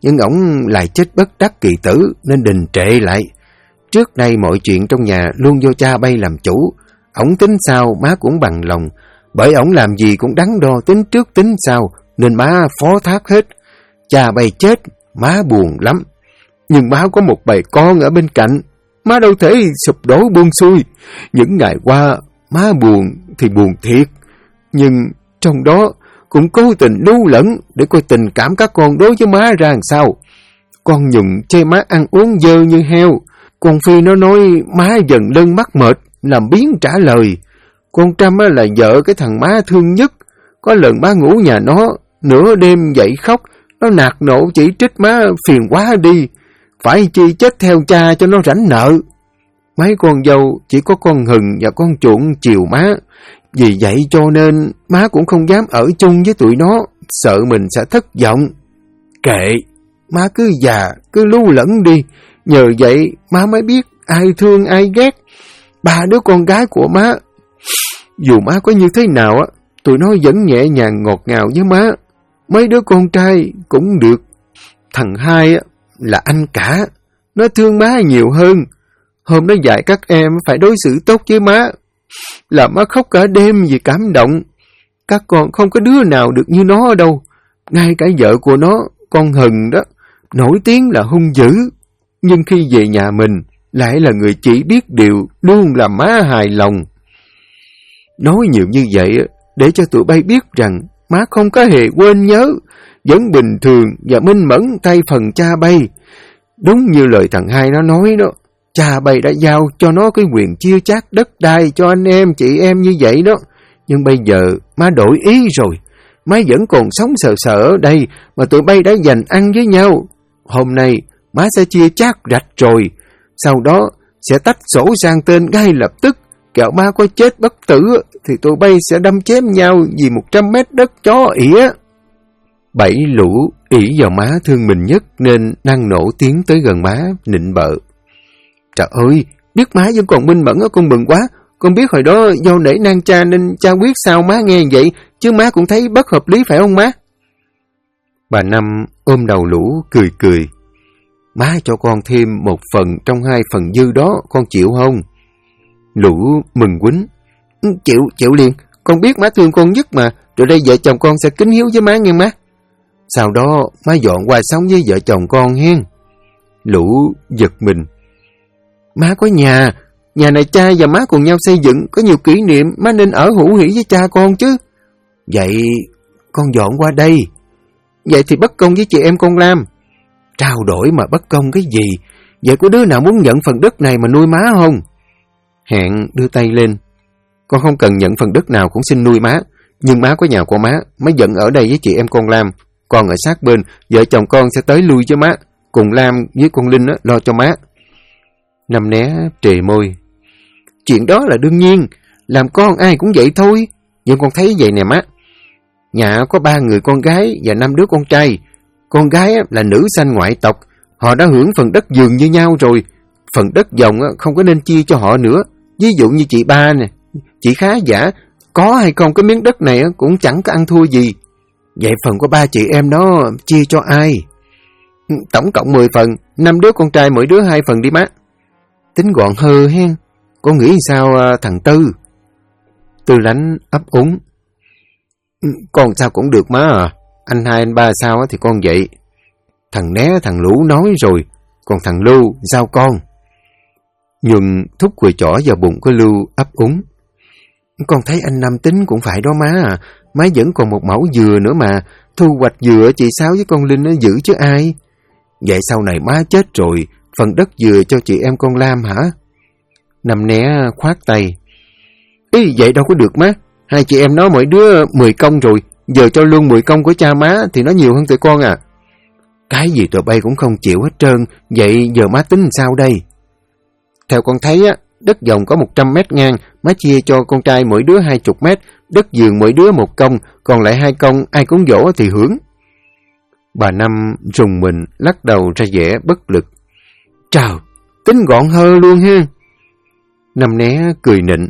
nhưng ổng lại chết bất đắc kỳ tử nên đình trệ lại. Trước đây mọi chuyện trong nhà luôn do cha Bay làm chủ, ổng tính sao má cũng bằng lòng, bởi ổng làm gì cũng đắn đo tính trước tính sau nên má phó thác hết. Cha Bay chết, má buồn lắm, nhưng má có một bầy con ở bên cạnh, má đâu thể sụp đổ buông xuôi. Những ngày qua má buồn thì buồn thiệt, nhưng trong đó cũng cố tình lưu lẫn để coi tình cảm các con đối với má ra làm sao. Con Nhung chê má ăn uống dơ như heo, con Phi nó nói má dần lân mắc mệt, làm biếng trả lời. Con Trâm là vợ cái thằng má thương nhất, có lần má ngủ nhà nó, nửa đêm dậy khóc, nó nạt nộ chỉ trích má phiền quá đi, phải chi chết theo cha cho nó rảnh nợ. Mấy con dâu chỉ có con Hừng và con Chuộng chiều má, vì vậy cho nên má cũng không dám ở chung với tụi nó, sợ mình sẽ thất vọng. Kệ, má cứ già, cứ lưu lẫn đi, nhờ vậy má mới biết ai thương ai ghét. 3 đứa con gái của má, dù má có như thế nào á, tụi nó vẫn nhẹ nhàng ngọt ngào với má. Mấy đứa con trai cũng được. Thằng Hai á là anh cả, nó thương má nhiều hơn. Hôm nó dạy các em phải đối xử tốt với má, làm má khóc cả đêm vì cảm động. Các con không có đứa nào được như nó đâu. Ngay cả vợ của nó, con Hừng đó, nổi tiếng là hung dữ, nhưng khi về nhà mình lại là người chỉ biết điều, luôn làm má hài lòng. Nói nhiều như vậy để cho tụi bay biết rằng má không có hề quên nhớ, vẫn bình thường và minh mẫn thay phần cha Bay. Đúng như lời thằng Hai nó nói đó, cha Bay đã giao cho nó cái quyền chia chác đất đai cho anh em chị em như vậy đó. Nhưng bây giờ má đổi ý rồi, má vẫn còn sống sợ sợ ở đây mà tụi bay đã dành ăn với nhau. Hôm nay má sẽ chia chác rạch rồi, sau đó sẽ tách sổ sang tên ngay lập tức. Kẻo má có chết bất tử thì tụi bay sẽ đâm chém nhau vì 100 mét đất chó ỉa. Bảy lũ ỷ vào má thương mình nhất nên năng nổ tiến tới gần má, nịnh bợ. Trời ơi, biết má vẫn còn minh mẫn, con mừng quá. Con biết hồi đó do nể nang cha nên cha quyết sao má nghe vậy, chứ má cũng thấy bất hợp lý phải không má? Bà Năm ôm đầu lũ cười cười. Má cho con thêm 1 phần trong 2 phần dư đó, con chịu không? Lũ mừng quýnh. Chịu liền, con biết má thương con nhất mà, rồi đây vợ chồng con sẽ kính hiếu với má nghe má. Sau đó má dọn qua sống với vợ chồng con hen. Lũ giật mình. Má có nhà này cha và má cùng nhau xây dựng, có nhiều kỷ niệm, má nên ở hữu hỉ với cha con chứ. Vậy con dọn qua đây. Vậy thì bất công với chị em con Lam. Trao đổi mà bất công cái gì? Vậy có đứa nào muốn nhận phần đất này mà nuôi má không? Hẹn đưa tay lên. Con không cần nhận phần đất nào cũng xin nuôi má, nhưng má có nhà của má dẫn ở đây với chị em con Lam. Con ở sát bên, vợ chồng con sẽ tới lui cho má, cùng Lam với con Linh lo cho má. Năm Né trề môi. Chuyện đó là đương nhiên, làm con ai cũng vậy thôi. Nhưng con thấy vậy nè má, nhà có 3 người con gái và 5 đứa con trai. Con gái là nữ sanh ngoại tộc, họ đã hưởng phần đất giường như nhau rồi. Phần đất dòng không có nên chia cho họ nữa. Ví dụ như chị Ba nè, chị Khá Giả, có hay không cái miếng đất này cũng chẳng có ăn thua gì. Vậy phần của 3 chị em nó chia cho ai? Tổng cộng 10 phần, 5 đứa con trai mỗi đứa 2 phần đi má. Tính gọn hơ hen. Con nghĩ sao thằng Tư? Tư Lánh ấp úng. Con sao cũng được má à. Anh hai anh ba sao thì con vậy. Thằng Né thằng Lũ nói rồi. Còn thằng Lưu sao con? Nhuận thúc cùi chỏ vào bụng của Lưu ấp úng. Con thấy anh Năm tính cũng phải đó má à. Má vẫn còn 1 mẫu dừa nữa mà. Thu hoạch dừa chị Sáu với con Linh nó giữ chứ ai. Vậy sau này má chết rồi, phần đất dừa cho chị em con Lam hả? Năm Né khoát tay. Ý vậy đâu có được má. 2 chị em nó mỗi đứa 10 công rồi. Giờ cho luôn 10 công của cha má thì nó nhiều hơn tụi con à. Cái gì tụi bay cũng không chịu hết trơn. Vậy giờ má tính sao đây? Theo con thấy á, đất dòng có 100 mét ngang, má chia cho con trai mỗi đứa 20 mét, đất giường mỗi đứa 1 công, còn lại 2 công ai cúng dỗ thì hưởng. Bà Năm rùng mình lắc đầu ra vẻ bất lực. Trời, tính gọn hơ luôn ha. Năm Né cười nịnh.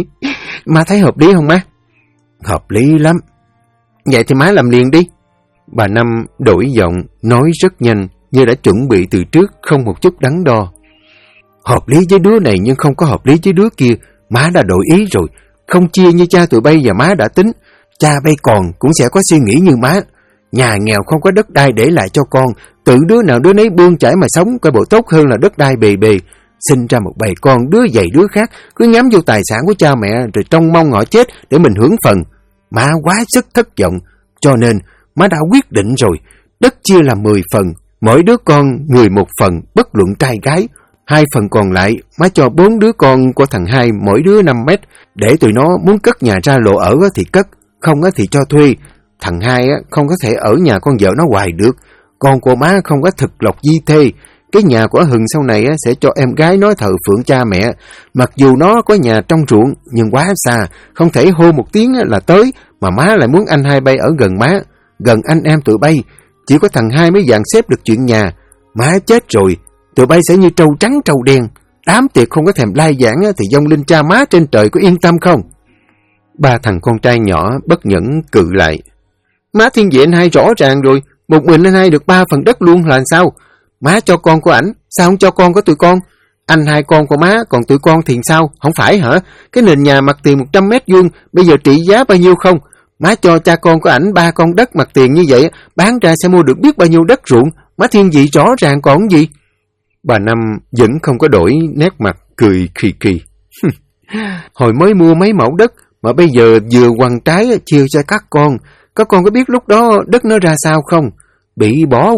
Má thấy hợp lý không má? Hợp lý lắm. Vậy thì má làm liền đi. Bà Năm đổi giọng, nói rất nhanh, như đã chuẩn bị từ trước, không một chút đắn đo. Hợp lý với đứa này nhưng không có hợp lý với đứa kia. Má đã đổi ý rồi, không chia như cha tụi bay và má đã tính. Cha bay còn cũng sẽ có suy nghĩ như má. Nhà nghèo không có đất đai để lại cho con, tự đứa nào đứa nấy bươn chải mà sống, coi bộ tốt hơn là đất đai bề bề. Sinh ra một bầy con đứa dày đứa khác, cứ nhắm vô tài sản của cha mẹ rồi trông mong họ chết để mình hưởng phần. Má quá sức thất vọng, cho nên má đã quyết định rồi, đất chia làm 10 phần, mỗi đứa con người một phần, bất luận trai gái. 2 phần còn lại má cho 4 đứa con của thằng Hai mỗi đứa 5 mét, để tụi nó muốn cất nhà ra lộ ở thì cất, không thì cho thuê. Thằng Hai không có thể ở nhà con vợ nó hoài được, con của má không có thực lộc di thê. Cái nhà của Hừng sau này sẽ cho em gái nó thờ phượng cha mẹ. Mặc dù nó có nhà trong ruộng nhưng quá xa, không thể hô một tiếng là tới, mà má lại muốn anh Hai bay ở gần má, gần anh em tụi bay. Chỉ có thằng Hai mới dàn xếp được chuyện nhà. Má chết rồi, tụi bay sẽ như trâu trắng trâu đen. Đám tiệc không có thèm lai giảng thì dâng lên cha má trên trời, có yên tâm không? Ba thằng con trai nhỏ bất nhẫn cự lại. Má thiên vị anh Hai rõ ràng rồi, một mình anh Hai được 3 phần đất luôn là sao? Má cho con của ảnh, sao không cho con của tụi con? Anh Hai con của má, còn tụi con thì sao? Không phải hả? Cái nền nhà mặt tiền 100 mét vuông bây giờ trị giá bao nhiêu không? Má cho cha con của ảnh 3 con đất mặt tiền như vậy, bán ra sẽ mua được biết bao nhiêu đất ruộng. Má thiên vị rõ ràng còn gì? Bà Năm vẫn không có đổi nét mặt, cười khì khì. Hồi mới mua mấy mẫu đất mà bây giờ vừa quằn trái chia cho các con có biết lúc đó đất nó ra sao không? Bị bỏ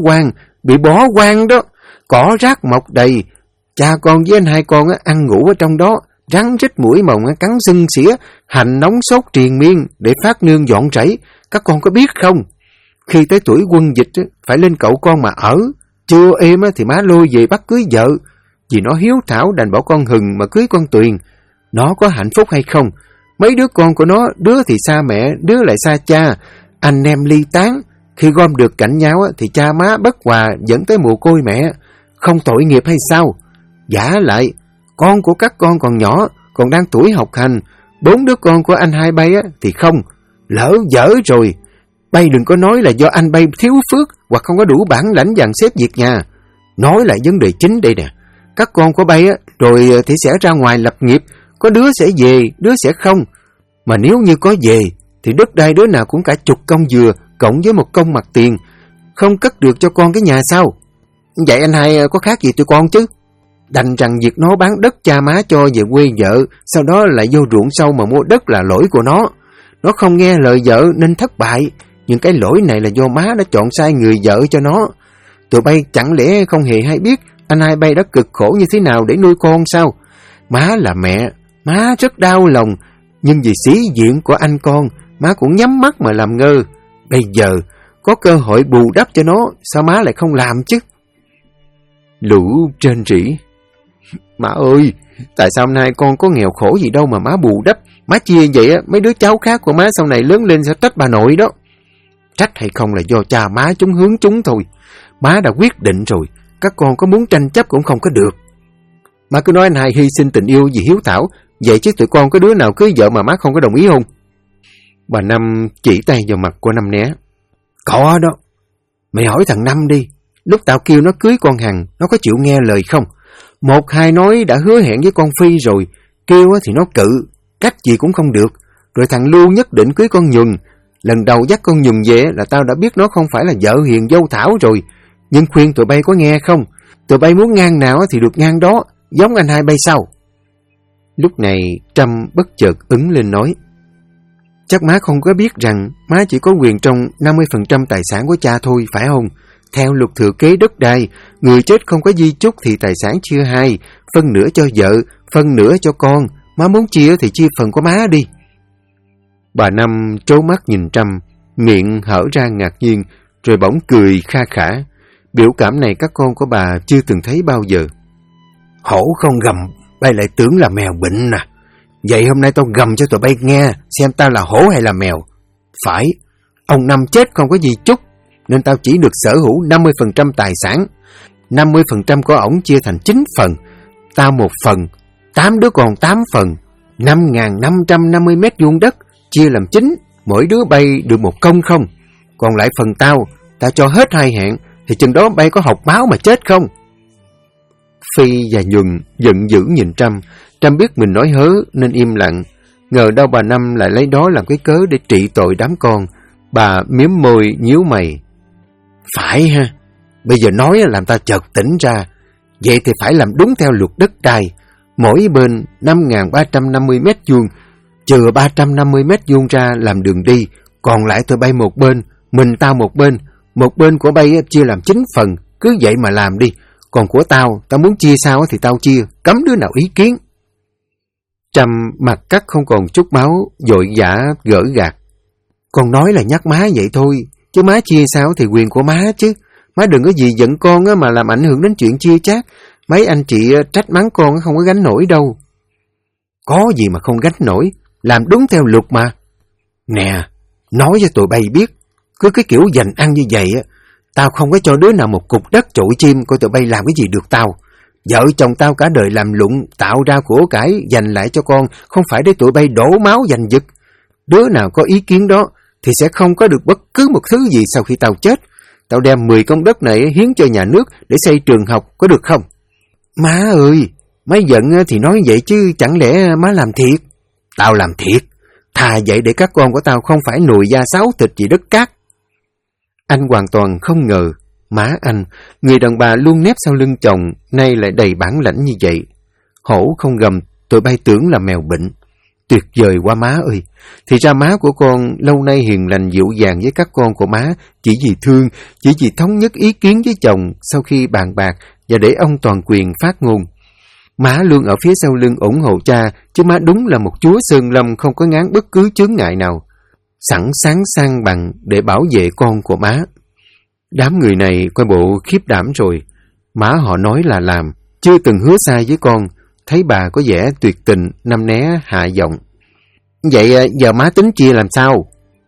hoang đó, cỏ rác mọc đầy. Cha con với anh Hai con ăn ngủ ở trong đó, rắn rít mũi mồng cắn sưng xỉa, hành nóng sốt triền miên để phát nương dọn rẫy. Các con có biết không? Khi tới tuổi quân dịch phải lên cậu con mà ở. Chưa êm thì má lôi về bắt cưới vợ. Vì nó hiếu thảo đành bỏ con Hừng mà cưới con Tuyền. Nó có hạnh phúc hay không? Mấy đứa con của nó, đứa thì xa mẹ, đứa lại xa cha. Anh em ly tán. Khi gom được cạnh nhau thì cha má bất hòa, dẫn tới mồ côi mẹ. Không tội nghiệp hay sao? Giả lại, con của các con còn nhỏ, còn đang tuổi học hành. 4 đứa con của anh Hai bay thì không. Lỡ dở rồi. Bay đừng có nói là do anh bay thiếu phước hoặc không có đủ bản lãnh dàn xếp việc nhà. Nói lại vấn đề chính đây nè. Các con của bay rồi thì sẽ ra ngoài lập nghiệp. Có đứa sẽ về, đứa sẽ không. Mà nếu như có về thì đất đai đứa nào cũng cả 10 công dừa cộng với 1 công mặt tiền. Không cất được cho con cái nhà sao? Vậy anh Hai có khác gì tụi con chứ? Đành rằng việc nó bán đất cha má cho về quê vợ, sau đó lại vô ruộng sâu mà mua đất là lỗi của nó. Nó không nghe lời vợ nên thất bại. Nhưng cái lỗi này là do má đã chọn sai người vợ cho nó. Tụi bay chẳng lẽ không hề hay biết anh Hai bay đã cực khổ như thế nào để nuôi con sao? Má là mẹ, má rất đau lòng. Nhưng vì sĩ diện của anh con, má cũng nhắm mắt mà làm ngơ. Bây giờ có cơ hội bù đắp cho nó, sao má lại không làm chứ? Lũ rên rỉ. Má ơi, tại sao hôm nay con có nghèo khổ gì đâu mà má bù đắp? Má chia vậy mấy đứa cháu khác của má sau này lớn lên sẽ trách bà nội đó. Trách hay không là do cha má chúng hướng chúng thôi. Má đã quyết định rồi, các con có muốn tranh chấp cũng không có được. Má cứ nói anh Hai hy sinh tình yêu vì hiếu thảo, vậy chứ tụi con có đứa nào cưới vợ mà má không có đồng ý không? Bà Năm chỉ tay vào mặt của Năm Né. Có đó, mày hỏi thằng Năm đi, lúc tao kêu nó cưới con Hằng, nó có chịu nghe lời không? 1, 2 nói đã hứa hẹn với con Phi rồi, kêu thì nó cự, cách gì cũng không được. Rồi thằng Lưu nhất định cưới con Nhuần. Lần đầu dắt con Nhuần về là tao đã biết nó không phải là vợ hiền dâu Thảo rồi. Nhưng khuyên tụi bay có nghe không? Tụi bay muốn ngang nào thì được ngang đó, giống anh Hai bay sao? Lúc này Trâm bất chợt ứng lên nói. Chắc má không có biết rằng má chỉ có quyền trong 50% tài sản của cha thôi, phải không? Theo luật thừa kế đất đai, người chết không có di chúc thì tài sản chia 2, phân nửa cho vợ, phân nửa cho con. Má muốn chia thì chia phần của má đi. Bà Năm trố mắt nhìn Trâm, miệng hở ra ngạc nhiên, rồi bỗng cười kha khả. Biểu cảm này các con của bà chưa từng thấy bao giờ. Hổ không gầm, bay lại tưởng là mèo bệnh nè. Vậy hôm nay tao gầm cho tụi bay nghe, xem tao là hổ hay là mèo. Phải, ông Năm chết không có gì chúc, nên tao chỉ được sở hữu 50% tài sản. 50% của ổng chia thành 9 phần, tao 1 phần, 8 đứa còn 8 phần. 5.550 mét vuông đất, chia làm 9, mỗi đứa bay được 1 công không. Còn lại phần tao, ta cho hết 2 hẹn, thì chừng đó bay có học máu mà chết không? Phi và Nhuần giận dữ nhìn Trâm. Trâm biết mình nói hớ nên im lặng. Ngờ đâu bà Năm lại lấy đó làm cái cớ để trị tội đám con. Bà miếm môi nhíu mày. Phải ha, bây giờ nói làm ta chợt tỉnh ra. Vậy thì phải làm đúng theo luật đất đai. Mỗi bên 5.350 mét vuông, chừa 350 mét vuông ra làm đường đi, còn lại tụi bay một bên, mình tao một bên của bay chia làm 9 phần, cứ vậy mà làm đi. Còn của tao muốn chia sao thì tao chia, cấm đứa nào ý kiến. Trâm mặt cắt không còn chút máu, vội vã gỡ gạt. Con nói là nhắc má vậy thôi, chứ má chia sao thì quyền của má chứ. Má đừng có gì giận con mà làm ảnh hưởng đến chuyện chia chác. Mấy anh chị trách mắng con không có gánh nổi đâu. Có gì mà không gánh nổi, làm đúng theo luật mà. Nè, nói cho tụi bay biết, cứ cái kiểu dành ăn như vậy tao không có cho đứa nào một cục đất chổi chim, coi tụi bay làm cái gì được tao. Vợ chồng tao cả đời làm lụng, tạo ra của cải, dành lại cho con, không phải để tụi bay đổ máu giành giật. Đứa nào có ý kiến đó, thì sẽ không có được bất cứ một thứ gì sau khi tao chết. Tao đem 10 công đất này hiến cho nhà nước để xây trường học, có được không? Má ơi, má giận thì nói vậy chứ chẳng lẽ má làm thiệt? Tao làm thiệt, thà vậy để các con của tao không phải nùi da sáo thịt gì đất cát. Anh hoàn toàn không ngờ, má anh, người đàn bà luôn nép sau lưng chồng, nay lại đầy bản lãnh như vậy. Hổ không gầm, tụi bay tưởng là mèo bệnh. Tuyệt vời quá má ơi! Thì ra má của con lâu nay hiền lành dịu dàng với các con của má, chỉ vì thương, chỉ vì thống nhất ý kiến với chồng sau khi bàn bạc và để ông toàn quyền phát ngôn. Má luôn ở phía sau lưng ủng hộ cha, chứ má đúng là một chúa sơn lâm không có ngán bất cứ chướng ngại nào. Sẵn sàng sang bằng để bảo vệ con của má. Đám người này coi bộ khiếp đảm rồi. Má họ nói là làm, chưa từng hứa sai với con. Thấy bà có vẻ tuyệt tình, nâm né hạ giọng. Vậy giờ má tính chia làm sao?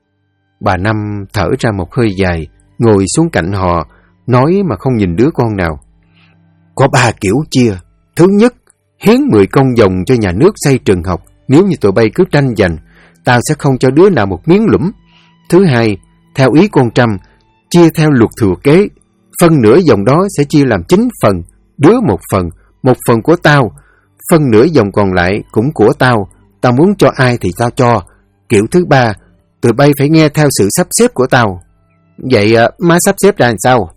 Bà Năm thở ra một hơi dài, ngồi xuống cạnh họ, nói mà không nhìn đứa con nào. Có 3 kiểu chia. Thứ nhất, hiến 10 công dòng cho nhà nước xây trường học. Nếu như tụi bay cứ tranh giành, tao sẽ không cho đứa nào một miếng lũm. Thứ hai, theo ý con Trâm, chia theo luật thừa kế. Phân nửa dòng đó sẽ chia làm 9 phần, đứa một phần của tao. Phân nửa dòng còn lại cũng của tao. Tao muốn cho ai thì tao cho. Kiểu thứ ba, tụi bay phải nghe theo sự sắp xếp của tao. Vậy má sắp xếp ra làm sao?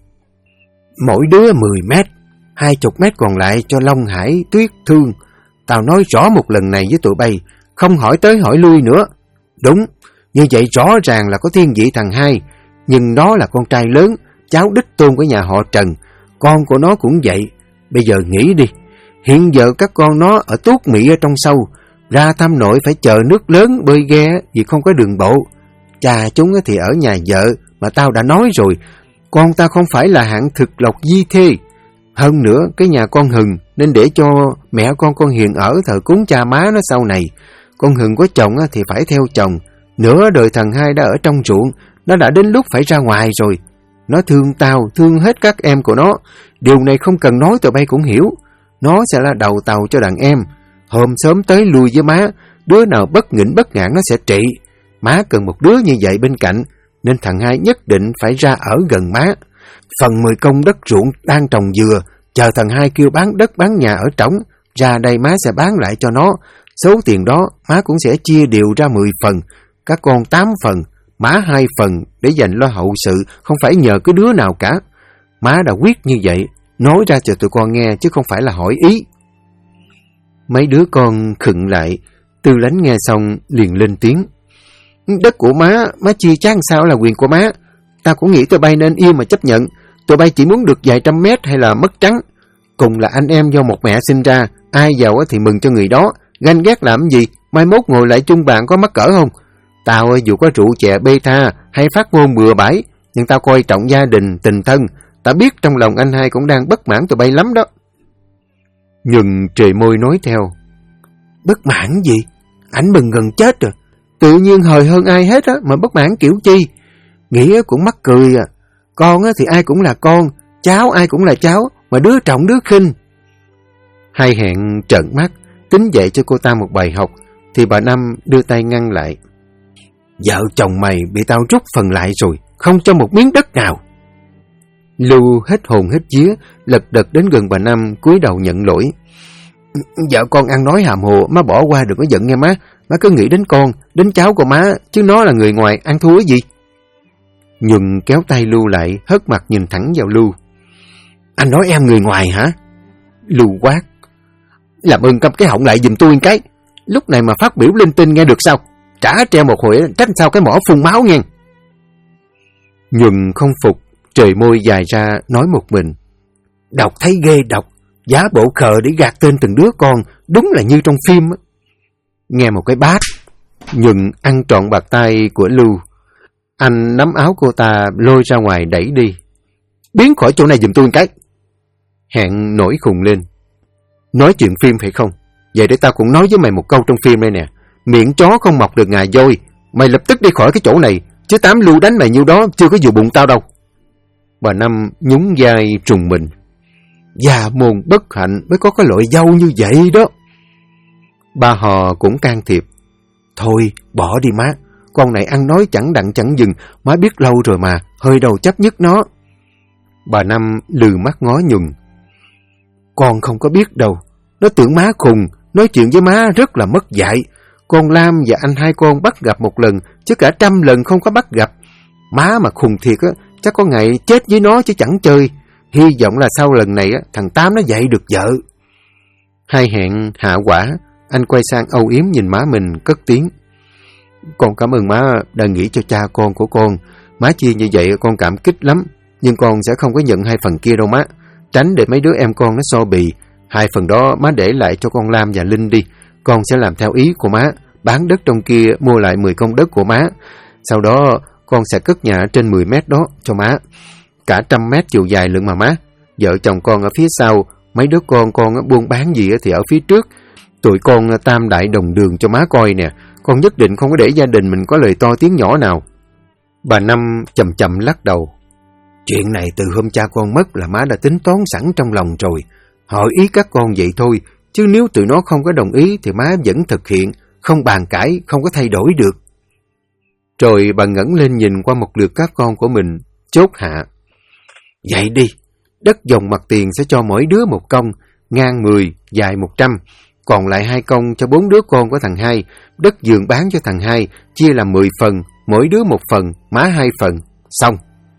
Mỗi đứa 10 mét, 20 mét còn lại cho Long Hải, Tuyết, Thương. Tao nói rõ một lần này với tụi bay, không hỏi tới hỏi lui nữa. Đúng, như vậy rõ ràng là có thiên vị thằng hai, nhưng nó là con trai lớn, cháu đích tôn của nhà họ Trần. Con của nó cũng vậy. Bây giờ nghĩ đi, hiện giờ các con nó ở Tuốt Mỹ ở trong sâu, ra thăm nội phải chờ nước lớn bơi ghe vì không có đường bộ. Cha chúng thì ở nhà vợ, mà tao đã nói rồi, con ta không phải là hạng thực lộc di thê. Hơn nữa, cái nhà con Hừng nên để cho mẹ con Hiền ở thờ cúng cha má nó sau này. Con Hừng có chồng thì phải theo chồng. Nửa đời thằng hai đã ở trong ruộng, nó đã đến lúc phải ra ngoài rồi. Nó thương tao, thương hết các em của nó. Điều này không cần nói tụi bay cũng hiểu. Nó sẽ là đầu tàu cho đàn em. Hôm sớm tới lui với má, đứa nào bất nghỉnh bất ngạn nó sẽ trị. Má cần một đứa như vậy bên cạnh, nên thằng hai nhất định phải ra ở gần má. Phần 10 công đất ruộng đang trồng dừa, chờ thằng hai kêu bán đất bán nhà ở trống, ra đây má sẽ bán lại cho nó. Số tiền đó má cũng sẽ chia đều ra 10 phần, các con 8 phần, má 2 phần để dành lo hậu sự, không phải nhờ cứ đứa nào cả. Má đã quyết như vậy, nói ra cho tụi con nghe chứ không phải là hỏi ý. Mấy đứa con khựng lại, Tư Lánh nghe xong liền lên tiếng. Đất của má chia chác sao là quyền của má. Ta cũng nghĩ tụi bay nên yêu mà chấp nhận. Tụi bay chỉ muốn được vài trăm mét hay là mất trắng. Cùng là anh em do một mẹ sinh ra, ai giàu thì mừng cho người đó. Ganh ghét làm gì, mai mốt ngồi lại chung bàn có mắc cỡ không? Tao dù có rượu chè bê tha hay phát ngôn bừa bãi, nhưng tao coi trọng gia đình, tình thân. Tao biết trong lòng anh hai cũng đang bất mãn tụi bay lắm đó. Nhuần trề môi nói theo. Bất mãn gì? Ảnh mừng gần chết rồi. Tự nhiên hời hơn ai hết á, mà bất mãn kiểu chi? Nghĩa cũng mắc cười à. Con á thì ai cũng là con, cháu ai cũng là cháu, mà đứa trọng đứa khinh. Hai Hẹn trợn mắt, tính dạy cho cô ta một bài học, thì bà Năm đưa tay ngăn lại. Vợ chồng mày bị tao rút phần lại rồi, không cho một miếng đất nào. Lưu hết hồn hết vía, lật đật đến gần bà Năm, cúi đầu nhận lỗi. Vợ con ăn nói hàm hồ, má bỏ qua đừng có giận nghe má. Má cứ nghĩ đến con, đến cháu của má, chứ nó là người ngoài, ăn thua gì. Nhuần kéo tay Lưu lại, hất mặt nhìn thẳng vào Lưu. Anh nói em người ngoài hả? Lưu quát. Làm ơn câm cái họng lại giùm tôi cái. Lúc này mà phát biểu linh tinh nghe được sao? Trả treo một hồi trách sao cái mỏ phun máu nghe. Nhuần không phục, trời môi dài ra nói một mình. Đọc thấy ghê đọc, giả bộ khờ để gạt tên từng đứa con, đúng là như trong phim. Nghe một cái bát. Nhuần ăn trọn bạt tay của Lưu. Anh nắm áo cô ta lôi ra ngoài đẩy đi. Biến khỏi chỗ này giùm tôi cái. Hẹn nổi khùng lên. Nói chuyện phim phải không? Vậy để tao cũng nói với mày một câu trong phim đây nè. Miệng chó không mọc được ngà voi. Mày lập tức đi khỏi cái chỗ này, chứ 8 Lưu đánh mày nhiêu đó chưa có vụ bụng tao đâu. Bà Năm nhún vai trùng mình. Già môn bất hạnh mới có cái loại dâu như vậy đó. Ba Hò cũng can thiệp. Thôi bỏ đi má, con này ăn nói chẳng đặng chẳng dừng, má biết lâu rồi mà, hơi đầu chấp nhất nó. Bà Năm lừ mắt ngó Nhuần. Con không có biết đâu, nó tưởng má khùng, nói chuyện với má rất là mất dạy. Con Lam và anh hai con bắt gặp một lần, chứ cả 100 lần không có bắt gặp. Má mà khùng thiệt á, chắc có ngày chết với nó chứ chẳng chơi. Hy vọng là sau lần này á, thằng Tám nó dạy được vợ. Hai Hẹn hạ quả, anh quay sang âu yếm nhìn má mình cất tiếng. Con cảm ơn má đã nghĩ cho cha con của con. Má chia như vậy con cảm kích lắm, nhưng con sẽ không có nhận 2 phần kia đâu má. Tránh để mấy đứa em con nó so bì. 2 phần đó má để lại cho con Lam và Linh đi. Con sẽ làm theo ý của má, bán đất trong kia mua lại 10 công đất của má. Sau đó con sẽ cất nhà trên 10 mét đó cho má. Cả 100 mét chiều dài lận mà má. Vợ chồng con ở phía sau, mấy đứa con buôn bán gì thì ở phía trước. Tụi con tam đại đồng đường cho má coi nè. Con nhất định không có để gia đình mình có lời to tiếng nhỏ nào. Bà Năm chậm chậm lắc đầu. Chuyện này từ hôm cha con mất là má đã tính toán sẵn trong lòng rồi. Hỏi ý các con vậy thôi, chứ nếu tụi nó không có đồng ý thì má vẫn thực hiện, không bàn cãi, không có thay đổi được. Rồi bà ngẩng lên nhìn qua một lượt các con của mình, chốt hạ. Vậy đi, đất dòng mặt tiền sẽ cho mỗi đứa 1 công, ngang 10, dài 100, còn lại 2 công cho 4 đứa con của thằng hai. Đất vườn bán cho thằng hai, chia làm 10 phần, mỗi đứa 1 phần, má 2 phần, xong.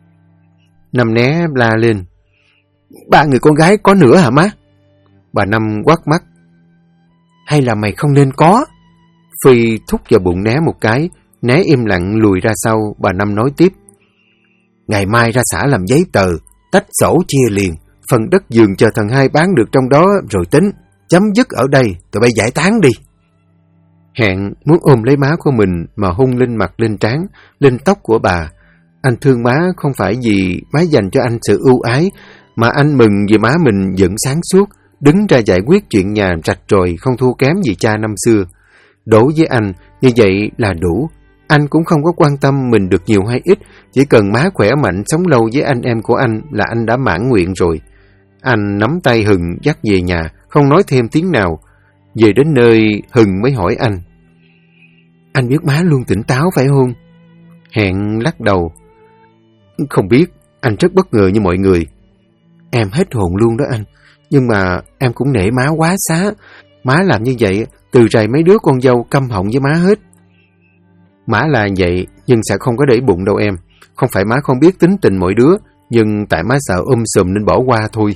Năm Né la lên. 3 người con gái có nữa hả má? Bà Năm quát mắt. Hay là mày không nên có? Phi thúc vào bụng Né một cái, Né im lặng lùi ra sau. Bà Năm nói tiếp. Ngày mai ra xã làm giấy tờ, tách sổ chia liền, phần đất vườn chờ thằng hai bán được trong đó rồi tính. Chấm dứt ở đây, tụi bay giải tán đi. Hẹn muốn ôm lấy má của mình mà hung lên mặt, lên trán, lên tóc của bà. Anh thương má không phải vì má dành cho anh sự ưu ái, mà anh mừng vì má mình vẫn sáng suốt, đứng ra giải quyết chuyện nhà rạch ròi, không thua kém gì cha năm xưa. Đối với anh, như vậy là đủ. Anh cũng không có quan tâm mình được nhiều hay ít, chỉ cần má khỏe mạnh sống lâu với anh em của anh là anh đã mãn nguyện rồi. Anh nắm tay Hừng dắt về nhà, không nói thêm tiếng nào. Về đến nơi, Hừng mới hỏi anh. Anh biết má luôn tỉnh táo phải không? Hẹn lắc đầu. Không biết, anh rất bất ngờ như mọi người. Em hết hồn luôn đó anh, nhưng mà em cũng nể má quá xá. Má làm như vậy, từ rày mấy đứa con dâu câm họng với má hết. Má là vậy, nhưng sẽ không có để bụng đâu em. Không phải má không biết tính tình mỗi đứa, nhưng tại má sợ sùm nên bỏ qua thôi.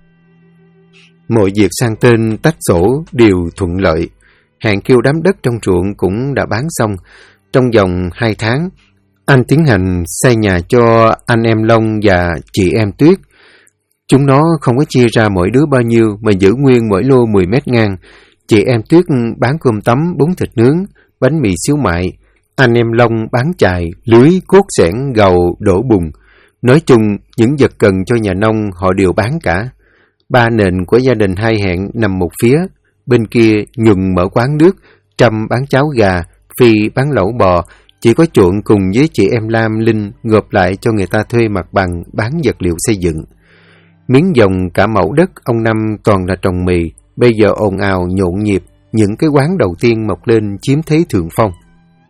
Mọi việc sang tên tách sổ đều thuận lợi. Hẹn kêu đám đất trong ruộng cũng đã bán xong. Trong vòng 2 tháng, anh tiến hành xây nhà cho anh em Long và chị em Tuyết. Chúng nó không có chia ra mỗi đứa bao nhiêu mà giữ nguyên mỗi lô 10 mét ngang. Chị em Tuyết bán cơm tấm, bún thịt nướng, bánh mì xíu mại. Anh em Long bán chài, lưới, cốt xẻng, gầu, đổ bùn. Nói chung, những vật cần cho nhà nông họ đều bán cả. 3 nền của gia đình Hai Hẹn nằm một phía. Bên kia Nhuần mở quán nước, Trâm bán cháo gà, Phi bán lẩu bò. Chỉ có Chuộng cùng với chị em Lam, Linh gộp lại cho người ta thuê mặt bằng bán vật liệu xây dựng. Miếng dòng cả mẫu đất ông Năm toàn là trồng mì, bây giờ ồn ào nhộn nhịp, những cái quán đầu tiên mọc lên chiếm thế thượng phong.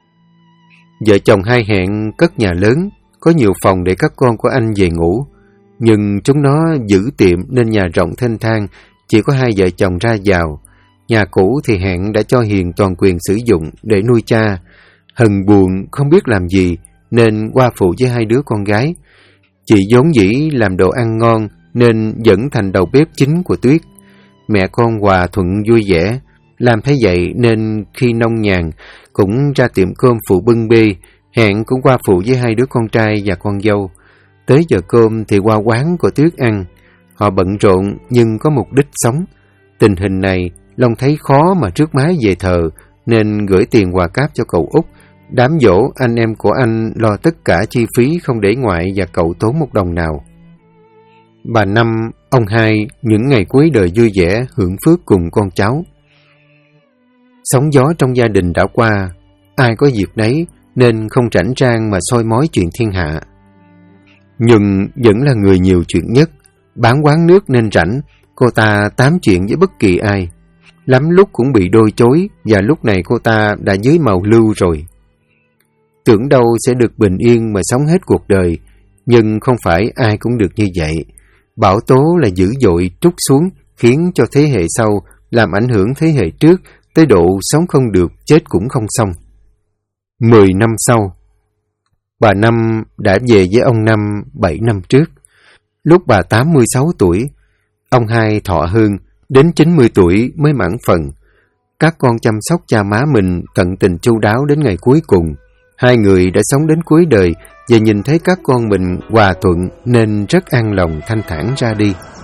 Vợ chồng Hai Hẹn cất nhà lớn, có nhiều phòng để các con của anh về ngủ. Nhưng chúng nó giữ tiệm nên nhà rộng thênh thang, chỉ có hai vợ chồng ra vào. Nhà cũ thì Hẹn đã cho Hiền toàn quyền sử dụng để nuôi cha. Hân buồn không biết làm gì nên qua phụ với hai đứa con gái. Chị vốn dĩ làm đồ ăn ngon nên dẫn thành đầu bếp chính của Tuyết. Mẹ con hòa thuận vui vẻ, làm thế vậy nên khi nông nhàn cũng ra tiệm cơm phụ bưng bê. Hẹn cũng qua phụ với hai đứa con trai và con dâu. Tới giờ cơm thì qua quán của Tuyết ăn. Họ bận rộn nhưng có mục đích sống. Tình hình này Long thấy khó mà trước má về thờ nên gửi tiền quà cáp cho cậu Út. Đám giỗ anh em của anh lo tất cả chi phí không để ngoại và cậu tốn một đồng nào. Bà Năm, ông Hai những ngày cuối đời vui vẻ hưởng phước cùng con cháu. Sóng gió trong gia đình đã qua, ai có việc nấy nên không rảnh rang mà soi mói chuyện thiên hạ. Nhưng vẫn là người nhiều chuyện nhất. Bán quán nước nên rảnh, cô ta tám chuyện với bất kỳ ai. Lắm lúc cũng bị đôi chối và lúc này cô ta đã dưới màu lưu rồi. Tưởng đâu sẽ được bình yên mà sống hết cuộc đời, nhưng không phải ai cũng được như vậy. Bão tố là dữ dội trút xuống khiến cho thế hệ sau làm ảnh hưởng thế hệ trước tới độ sống không được, chết cũng không xong. 10 năm sau, bà Năm đã về với ông Năm 7 năm trước. Lúc bà 86 tuổi, ông Hai thọ hơn, đến 90 tuổi mới mãn phần. Các con chăm sóc cha má mình tận tình chu đáo đến ngày cuối cùng. Hai người đã sống đến cuối đời và nhìn thấy các con mình hòa thuận nên rất an lòng thanh thản ra đi.